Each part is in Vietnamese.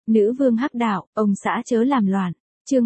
Nữ vương hắc đạo, ông xã chớ làm loạn. Chương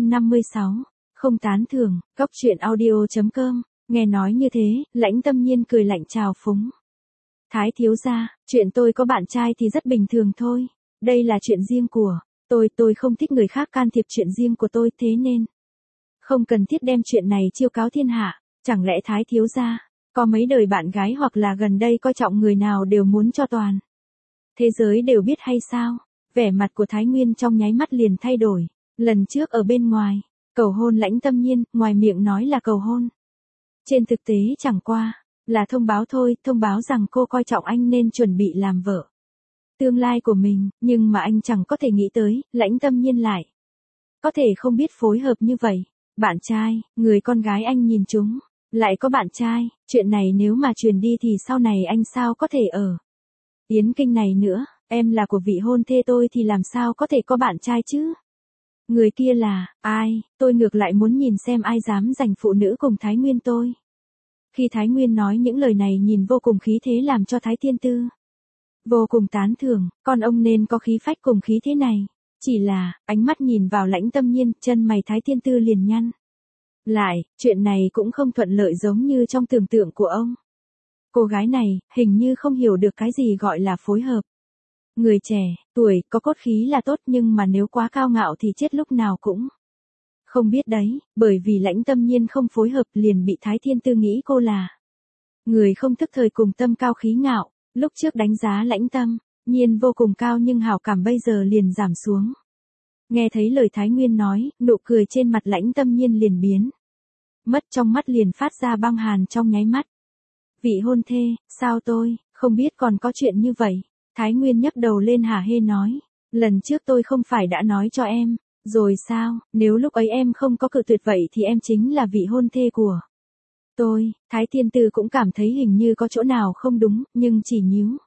256. Không tán thưởng, Cóc truyện audio.com. Nghe nói như thế, Lãnh Tâm Nhiên cười lạnh chào phúng. Thái thiếu gia, chuyện tôi có bạn trai thì rất bình thường thôi. Đây là chuyện riêng của tôi không thích người khác can thiệp chuyện riêng của tôi, thế nên không cần thiết đem chuyện này chiêu cáo thiên hạ. Chẳng lẽ Thái thiếu gia có mấy đời bạn gái hoặc là gần đây coi trọng người nào đều muốn cho toàn thế giới đều biết hay sao? Vẻ mặt của Thái Nguyên trong nháy mắt liền thay đổi. Lần trước ở bên ngoài cầu hôn Lãnh Tâm Nhiên, ngoài miệng nói là cầu hôn, trên thực tế chẳng qua là thông báo thôi, thông báo rằng cô coi trọng anh nên chuẩn bị làm vợ tương lai của mình, nhưng mà anh chẳng có thể nghĩ tới, Lãnh Tâm Nhiên lại có thể không biết phối hợp như vậy. Bạn trai, người con gái anh nhìn chúng, lại có bạn trai, chuyện này nếu mà truyền đi thì sau này anh sao có thể ở Yến Kinh này nữa, em là của vị hôn thê tôi thì làm sao có thể có bạn trai chứ? Người kia là ai? Tôi ngược lại muốn nhìn xem ai dám giành phụ nữ cùng Thái Nguyên tôi. Khi Thái Nguyên nói những lời này nhìn vô cùng khí thế làm cho Thái Thiên Tư vô cùng tán thưởng, con ông nên có khí phách cùng khí thế này. Chỉ là, ánh mắt nhìn vào Lãnh Tâm Nhiên, chân mày Thái Thiên Tư liền nhăn lại, chuyện này cũng không thuận lợi giống như trong tưởng tượng của ông. Cô gái này, hình như không hiểu được cái gì gọi là phối hợp. Người trẻ, tuổi, có cốt khí là tốt nhưng mà nếu quá cao ngạo thì chết lúc nào cũng không biết đấy, bởi vì Lãnh Tâm Nhiên không phối hợp liền bị Thái Thiên Tư nghĩ cô là người không thức thời cùng tâm cao khí ngạo. Lúc trước đánh giá Lãnh Tâm Nhiên vô cùng cao nhưng hảo cảm bây giờ liền giảm xuống. Nghe thấy lời Thái Nguyên nói, nụ cười trên mặt Lãnh Tâm Nhiên liền biến mất, trong mắt liền phát ra băng hàn trong nháy mắt. Vị hôn thê, sao tôi không biết còn có chuyện như vậy? Thái Nguyên nhấc đầu lên hả hê nói, lần trước tôi không phải đã nói cho em rồi sao, nếu lúc ấy em không có cự tuyệt vậy thì em chính là vị hôn thê của tôi. Thái Thiên Tư cũng cảm thấy hình như có chỗ nào không đúng, nhưng chỉ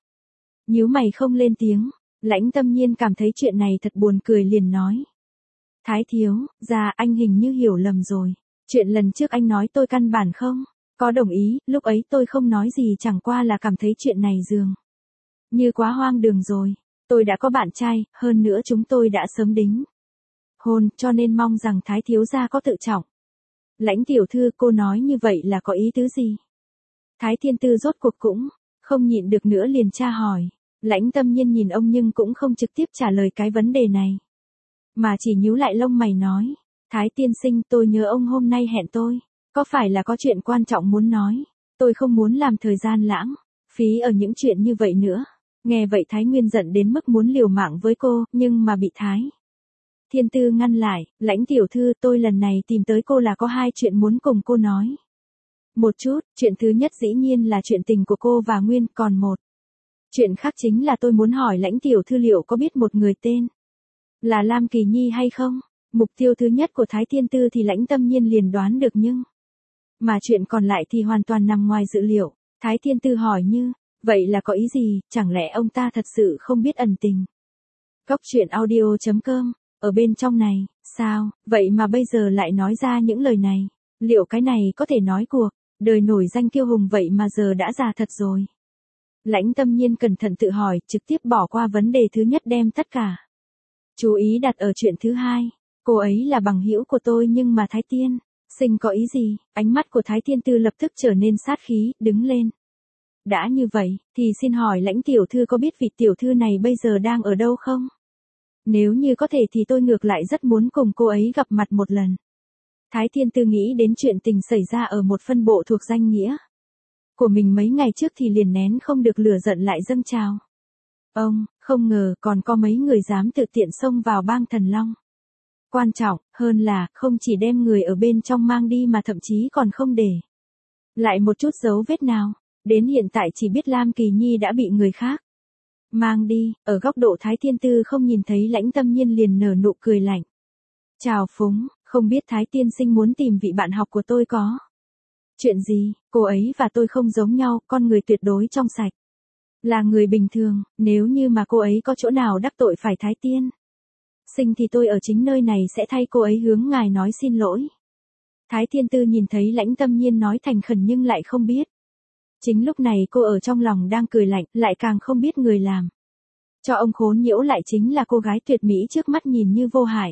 nhíu mày không lên tiếng. Lãnh Tâm Nhiên cảm thấy chuyện này thật buồn cười liền nói, Thái thiếu gia, anh hình như hiểu lầm rồi. Chuyện lần trước anh nói tôi căn bản không có đồng ý, lúc ấy tôi không nói gì, chẳng qua là cảm thấy chuyện này dường như quá hoang đường rồi. Tôi đã có bạn trai, hơn nữa chúng tôi đã sớm đính hôn, cho nên mong rằng Thái thiếu gia có tự trọng. Lãnh tiểu thư, cô nói như vậy là có ý tứ gì? Thái Thiên Tư rốt cuộc cũng không nhịn được nữa liền tra hỏi. Lãnh Tâm Nhiên nhìn ông nhưng cũng không trực tiếp trả lời cái vấn đề này, mà chỉ nhíu lại lông mày nói, Thái tiên sinh, tôi nhớ ông hôm nay hẹn tôi, có phải là có chuyện quan trọng muốn nói? Tôi không muốn làm thời gian lãng phí ở những chuyện như vậy nữa. Nghe vậy Thái Nguyên giận đến mức muốn liều mạng với cô, nhưng mà bị Thái Thiên Tư ngăn lại. Lãnh tiểu thư, tôi lần này tìm tới cô là có hai chuyện muốn cùng cô nói một chút. Chuyện thứ nhất dĩ nhiên là chuyện tình của cô và Nguyên, còn một chuyện khác chính là tôi muốn hỏi Lãnh tiểu thư liệu có biết một người tên là Lam Kỳ Nhi hay không? Mục tiêu thứ nhất của Thái Thiên Tư thì Lãnh Tâm Nhiên liền đoán được, nhưng mà chuyện còn lại thì hoàn toàn nằm ngoài dự liệu. Thái Thiên Tư hỏi như vậy là có ý gì, chẳng lẽ ông ta thật sự không biết ẩn tình? Cóc truyện audio.com. Ở bên trong này, sao, vậy mà bây giờ lại nói ra những lời này? Liệu cái này có thể nói cuộc đời nổi danh kiêu hùng vậy mà giờ đã già thật rồi? Lãnh Tâm Nhiên cẩn thận tự hỏi, trực tiếp bỏ qua vấn đề thứ nhất, đem tất cả chú ý đặt ở chuyện thứ hai. Cô ấy là bằng hữu của tôi nhưng mà Thái tiên sinh có ý gì? Ánh mắt của Thái Thiên Tư lập tức trở nên sát khí, đứng lên. Đã như vậy, thì xin hỏi Lãnh tiểu thư có biết vị tiểu thư này bây giờ đang ở đâu không? Nếu như có thể thì tôi ngược lại rất muốn cùng cô ấy gặp mặt một lần. Thái Thiên Tư nghĩ đến chuyện tình xảy ra ở một phân bộ thuộc danh nghĩa của mình mấy ngày trước thì liền nén không được lửa giận lại dâng trào. Ông không ngờ còn có mấy người dám tự tiện xông vào bang Thần Long. Quan trọng hơn là không chỉ đem người ở bên trong mang đi mà thậm chí còn không để lại một chút dấu vết nào. Đến hiện tại chỉ biết Lam Kỳ Nhi đã bị người khác mang đi. Ở góc độ Thái Thiên Tư không nhìn thấy Lãnh Tâm Nhiên liền nở nụ cười lạnh chào phúng, không biết Thái tiên sinh muốn tìm vị bạn học của tôi có chuyện gì? Cô ấy và tôi không giống nhau, con người tuyệt đối trong sạch, là người bình thường. Nếu như mà cô ấy có chỗ nào đắc tội phải Thái tiên sinh thì tôi ở chính nơi này sẽ thay cô ấy hướng ngài nói xin lỗi. Thái Thiên Tư nhìn thấy Lãnh Tâm Nhiên nói thành khẩn nhưng lại không biết chính lúc này cô ở trong lòng đang cười lạnh, lại càng không biết người làm Cho ông khốn nhiễu lại chính là cô gái tuyệt mỹ trước mắt nhìn như vô hại.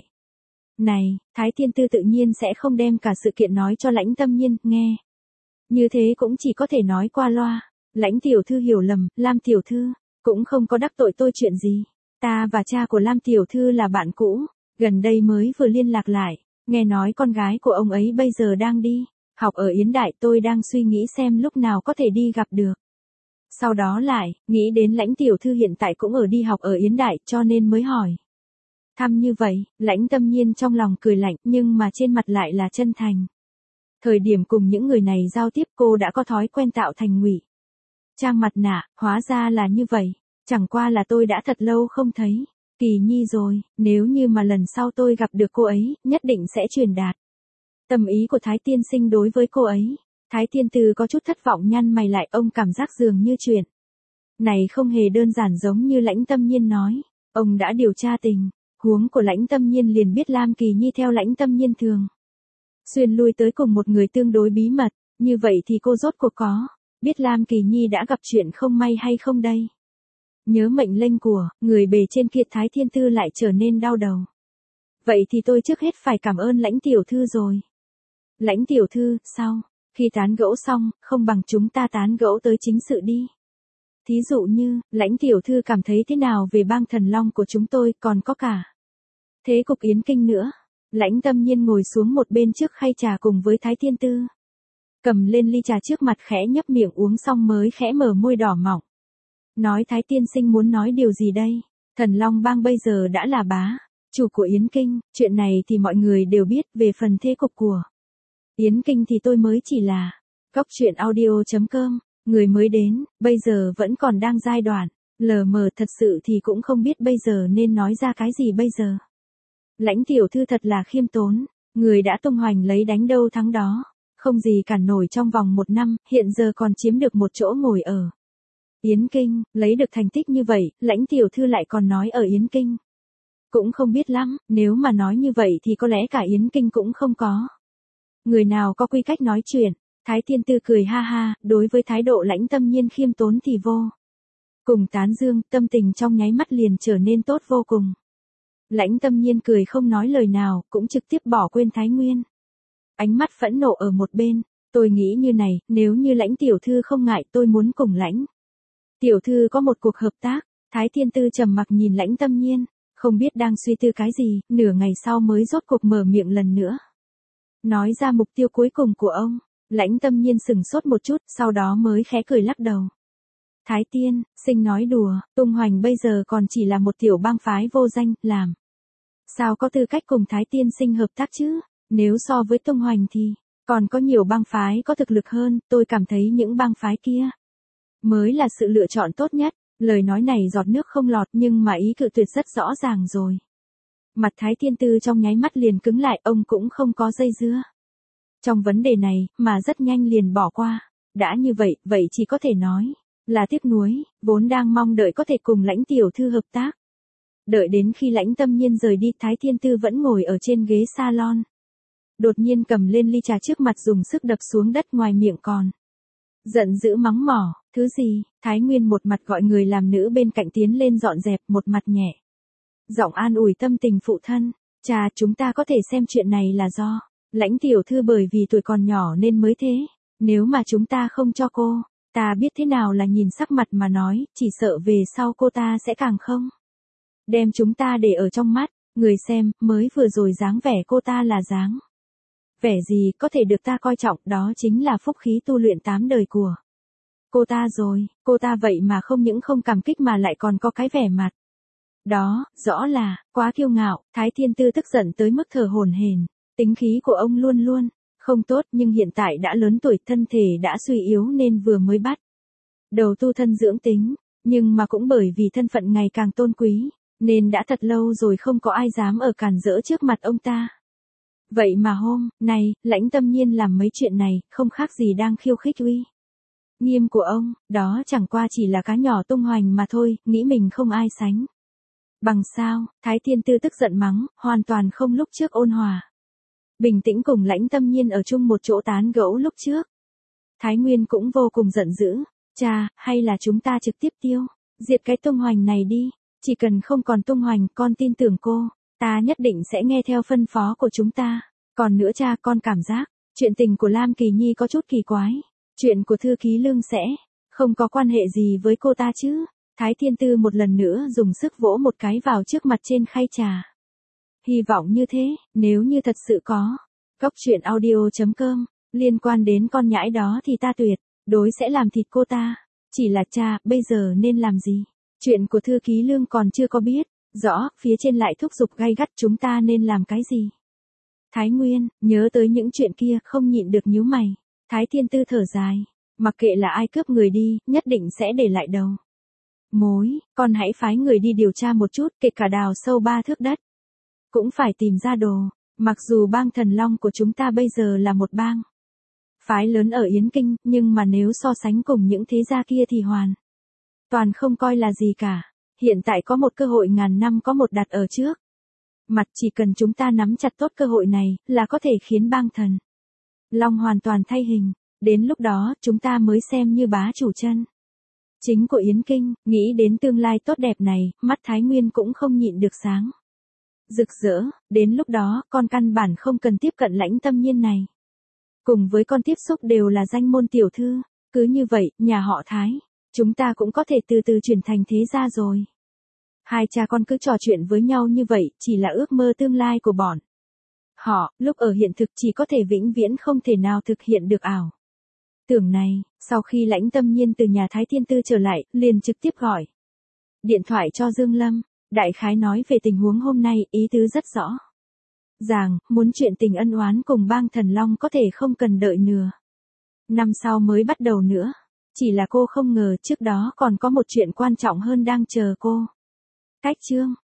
Này, Thái Thiên Tư tự nhiên sẽ không đem cả sự kiện nói cho Lãnh Tâm Nhiên nghe. Như thế cũng chỉ có thể nói qua loa. Lãnh tiểu thư hiểu lầm, Lam tiểu thư cũng không có đắc tội tôi chuyện gì. Ta và cha của Lam tiểu thư là bạn cũ, gần đây mới vừa liên lạc lại, nghe nói con gái của ông ấy bây giờ đang đi học ở Yến Đại, tôi đang suy nghĩ xem lúc nào có thể đi gặp được. Sau đó lại, nghĩ đến Lãnh tiểu thư hiện tại cũng ở đi học ở Yến Đại cho nên mới hỏi. Thăm như vậy, Lãnh Tâm Nhiên trong lòng cười lạnh nhưng mà trên mặt lại là chân thành. Thời điểm cùng những người này giao tiếp cô đã có thói quen tạo thành ngụy trang mặt nạ, hóa ra là như vậy. Chẳng qua là tôi đã thật lâu không thấy Kỳ Nhi rồi, nếu như mà lần sau tôi gặp được cô ấy, nhất định sẽ truyền đạt tâm ý của Thái tiên sinh đối với cô ấy. Thái Thiên Tư có chút thất vọng nhăn mày lại, ông cảm giác dường như chuyện này không hề đơn giản giống như Lãnh Tâm Nhiên nói. Ông đã điều tra tình huống của Lãnh Tâm Nhiên liền biết Lam Kỳ Nhi theo Lãnh Tâm Nhiên thường xuyên lui tới cùng một người tương đối bí mật, như vậy thì cô rốt cuộc có biết Lam Kỳ Nhi đã gặp chuyện không may hay không đây? Nhớ mệnh lệnh của người bề trên kia, Thái Thiên Tư lại trở nên đau đầu. Vậy thì tôi trước hết phải cảm ơn Lãnh tiểu thư rồi. Lãnh tiểu thư, sau khi tán gẫu xong, không bằng chúng ta tán gẫu tới chính sự đi. Thí dụ như, Lãnh tiểu thư cảm thấy thế nào về bang Thần Long của chúng tôi, còn có cả thế cục Yến Kinh nữa. Lãnh Tâm Nhiên ngồi xuống một bên trước khay trà cùng với Thái Thiên Tư. Cầm lên ly trà trước mặt khẽ nhấp miệng uống xong mới khẽ mở môi đỏ mọng. Nói Thái tiên sinh muốn nói điều gì đây? Thần Long bang bây giờ đã là bá chủ của Yến Kinh, chuyện này thì mọi người đều biết. Về phần thế cục của Yến Kinh thì tôi mới chỉ là góc truyện audio.com, người mới đến, bây giờ vẫn còn đang giai đoạn lờ mờ, thật sự thì cũng không biết bây giờ nên nói ra cái gì bây giờ. Lãnh tiểu thư thật là khiêm tốn, người đã tung hoành lấy đánh đâu thắng đó, không gì cản nổi trong vòng 1 năm, hiện giờ còn chiếm được một chỗ ngồi ở Yến Kinh, lấy được thành tích như vậy, Lãnh tiểu thư lại còn nói ở Yến Kinh. Cũng không biết lắm, nếu mà nói như vậy thì có lẽ cả Yến Kinh cũng không có người nào có quy cách nói chuyện. Thái Thiên Tư cười ha ha, đối với thái độ Lãnh Tâm Nhiên khiêm tốn thì vô cùng tán dương, tâm tình trong nháy mắt liền trở nên tốt vô cùng. Lãnh Tâm Nhiên cười không nói lời nào, cũng trực tiếp bỏ quên Thái Nguyên. Ánh mắt phẫn nộ ở một bên, tôi nghĩ như này, nếu như Lãnh tiểu thư không ngại, tôi muốn cùng Lãnh tiểu thư có một cuộc hợp tác. Thái Thiên Tư trầm mặc nhìn Lãnh Tâm Nhiên, không biết đang suy tư cái gì, nửa ngày sau mới rốt cuộc mở miệng lần nữa. Nói ra mục tiêu cuối cùng của ông. Lãnh Tâm Nhiên sừng sốt một chút, sau đó mới khẽ cười lắc đầu. Thái tiên sinh nói đùa, tung hoành bây giờ còn chỉ là một tiểu bang phái vô danh, làm sao có tư cách cùng Thái tiên sinh hợp tác chứ? Nếu so với tung hoành thì còn có nhiều bang phái có thực lực hơn, tôi cảm thấy những bang phái kia mới là sự lựa chọn tốt nhất. Lời nói này giọt nước không lọt nhưng mà ý cự tuyệt rất rõ ràng rồi. Mặt Thái Thiên Tư trong nháy mắt liền cứng lại, ông cũng không có dây dưa trong vấn đề này, mà rất nhanh liền bỏ qua. Đã như vậy, vậy chỉ có thể nói là tiếc nuối, vốn đang mong đợi có thể cùng Lãnh tiểu thư hợp tác. Đợi đến khi Lãnh Tâm Nhiên rời đi, Thái Thiên Tư vẫn ngồi ở trên ghế salon. Đột nhiên cầm lên ly trà trước mặt dùng sức đập xuống đất, ngoài miệng còn giận dữ mắng mỏ, thứ gì? Thái Nguyên một mặt gọi người làm nữ bên cạnh tiến lên dọn dẹp, một mặt nhẹ giọng an ủi tâm tình phụ thân. Cha, chúng ta có thể xem chuyện này là do Lãnh tiểu thư bởi vì tuổi còn nhỏ nên mới thế. Nếu mà chúng ta không cho cô ta biết thế nào là nhìn sắc mặt mà nói, chỉ sợ về sau cô ta sẽ càng không đem chúng ta để ở trong mắt. Người xem, mới vừa rồi dáng vẻ cô ta là dáng vẻ gì có thể được ta coi trọng, đó chính là phúc khí tu luyện 8 đời của cô ta rồi. Cô ta vậy mà không những không cảm kích mà lại còn có cái vẻ mặt đó, rõ là quá kiêu ngạo. Thái Thiên Tư tức giận tới mức thở hổn hển. Tính khí của ông luôn luôn không tốt, nhưng hiện tại đã lớn tuổi, thân thể đã suy yếu nên vừa mới bắt đầu tu thân dưỡng tính, nhưng mà cũng bởi vì thân phận ngày càng tôn quý, nên đã thật lâu rồi không có ai dám ở cản rỡ trước mặt ông ta. Vậy mà hôm nay, Lãnh Tâm Nhiên làm mấy chuyện này, không khác gì đang khiêu khích uy nghiêm của ông, đó chẳng qua chỉ là cá nhỏ tung hoành mà thôi, nghĩ mình không ai sánh bằng sao. Thái Thiên Tư tức giận mắng, hoàn toàn không lúc trước ôn hòa bình tĩnh cùng Lãnh Tâm Nhiên ở chung một chỗ tán gẫu lúc trước. Thái Nguyên cũng vô cùng giận dữ. Cha, hay là chúng ta trực tiếp tiêu diệt cái tung hoành này đi. Chỉ cần không còn tung hoành, con tin tưởng cô, ta nhất định sẽ nghe theo phân phó của chúng ta. Còn nữa cha, con cảm giác, chuyện tình của Lam Kỳ Nhi có chút kỳ quái. Chuyện của thư ký Lương sẽ không có quan hệ gì với cô ta chứ? Thái Thiên Tư một lần nữa dùng sức vỗ một cái vào trước mặt trên khay trà. Hy vọng như thế, nếu như thật sự có. Cốc truyện audio.com, liên quan đến con nhãi đó thì ta tuyệt đối sẽ làm thịt cô ta. Chỉ là cha, bây giờ nên làm gì? Chuyện của thư ký Lương còn chưa có biết rõ, phía trên lại thúc giục gay gắt, chúng ta nên làm cái gì? Thái Nguyên, nhớ tới những chuyện kia, không nhịn được nhíu mày. Thái Thiên Tư thở dài, mặc kệ là ai cướp người đi, nhất định sẽ để lại đầu mối, con hãy phái người đi điều tra một chút, kể cả đào sâu 3 thước đất. Cũng phải tìm ra đồ, mặc dù bang Thần Long của chúng ta bây giờ là một bang phái lớn ở Yến Kinh, nhưng mà nếu so sánh cùng những thế gia kia thì hoàn toàn không coi là gì cả. Hiện tại có một cơ hội ngàn năm có một đặt ở trước mặt, chỉ cần chúng ta nắm chặt tốt cơ hội này, là có thể khiến bang Thần Long hoàn toàn thay hình. Đến lúc đó, chúng ta mới xem như bá chủ chân chính của Yến Kinh. Nghĩ đến tương lai tốt đẹp này, mắt Thái Nguyên cũng không nhịn được sáng rực rỡ. Đến lúc đó, con căn bản không cần tiếp cận Lãnh Tâm Nhiên này. Cùng với con tiếp xúc đều là danh môn tiểu thư. Cứ như vậy, nhà họ Thái, chúng ta cũng có thể từ từ chuyển thành thế gia rồi. Hai cha con cứ trò chuyện với nhau như vậy, chỉ là ước mơ tương lai của bọn họ, lúc ở hiện thực chỉ có thể vĩnh viễn không thể nào thực hiện được ảo tưởng này. Sau khi Lãnh Tâm Nhiên từ nhà Thái Thiên Tư trở lại, liền trực tiếp gọi điện thoại cho Dương Lâm, đại khái nói về tình huống hôm nay, ý tứ rất rõ ràng, muốn chuyện tình ân oán cùng bang Thần Long có thể không cần đợi nửa năm sau mới bắt đầu nữa. Chỉ là cô không ngờ trước đó còn có một chuyện quan trọng hơn đang chờ cô. Cách chương